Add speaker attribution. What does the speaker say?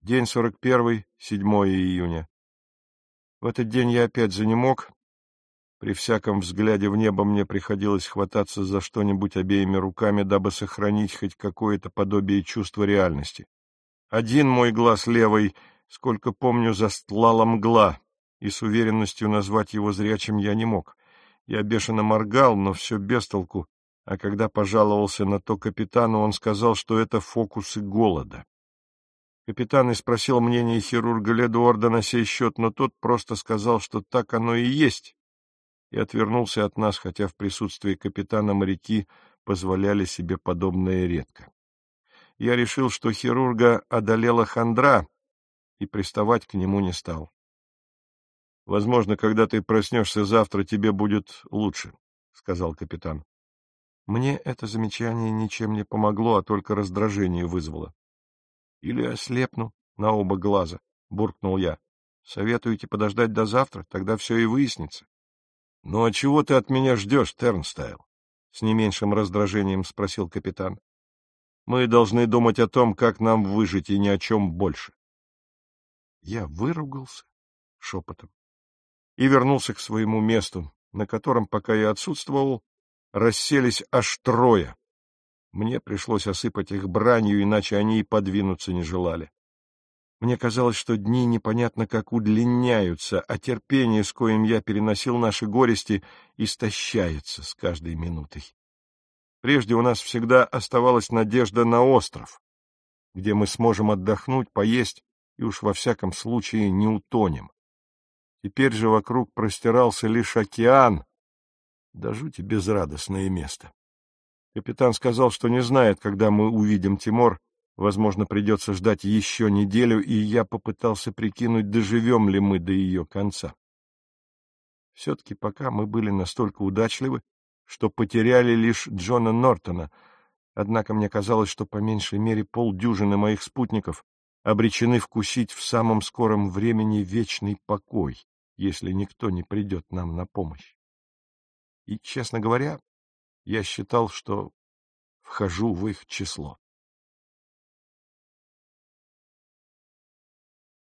Speaker 1: День 41, 7 июня. В этот день я опять занемог. При всяком взгляде в небо мне приходилось хвататься за что-нибудь обеими руками, дабы сохранить хоть какое-то подобие чувства реальности. Один мой глаз левый, сколько помню, застлала мгла, и с уверенностью назвать его зрячим я не мог. Я бешено моргал, но все без толку, а когда пожаловался на то капитану, он сказал, что это фокусы голода. Капитан и спросил мнение хирурга Ледуорда на сей счет, но тот просто сказал, что так оно и есть, и отвернулся от нас, хотя в присутствии капитана моряки позволяли себе подобное редко. Я решил, что хирурга одолела хандра, и приставать к нему не стал. — Возможно, когда ты проснешься завтра, тебе будет лучше, — сказал капитан. Мне это замечание ничем не помогло, а только раздражение вызвало. — Или ослепну на оба глаза, — буркнул я. — Советуете подождать до завтра, тогда все и выяснится. — Ну, а чего ты от меня ждешь, Тернстайл? — с не меньшим раздражением спросил капитан. — Мы должны думать о том, как нам выжить, и ни о чем больше. Я выругался шепотом и вернулся к своему месту, на котором, пока я отсутствовал, расселись аж трое. Мне пришлось осыпать их бранью, иначе они и подвинуться не желали. Мне казалось, что дни непонятно как удлиняются, а терпение, с коим я переносил наши горести, истощается с каждой минутой. Прежде у нас всегда оставалась надежда на остров, где мы сможем отдохнуть, поесть и уж во всяком случае не утонем. Теперь же вокруг простирался лишь океан, да жути безрадостное место. Капитан сказал, что не знает, когда мы увидим Тимор. Возможно, придется ждать еще неделю, и я попытался прикинуть, доживем ли мы до ее конца. Все-таки пока мы были настолько удачливы, что потеряли лишь Джона Нортона, однако мне казалось, что по меньшей мере полдюжины моих спутников обречены вкусить в самом скором времени вечный покой, если никто не придет нам на помощь. И, честно говоря, я считал, что вхожу в их число.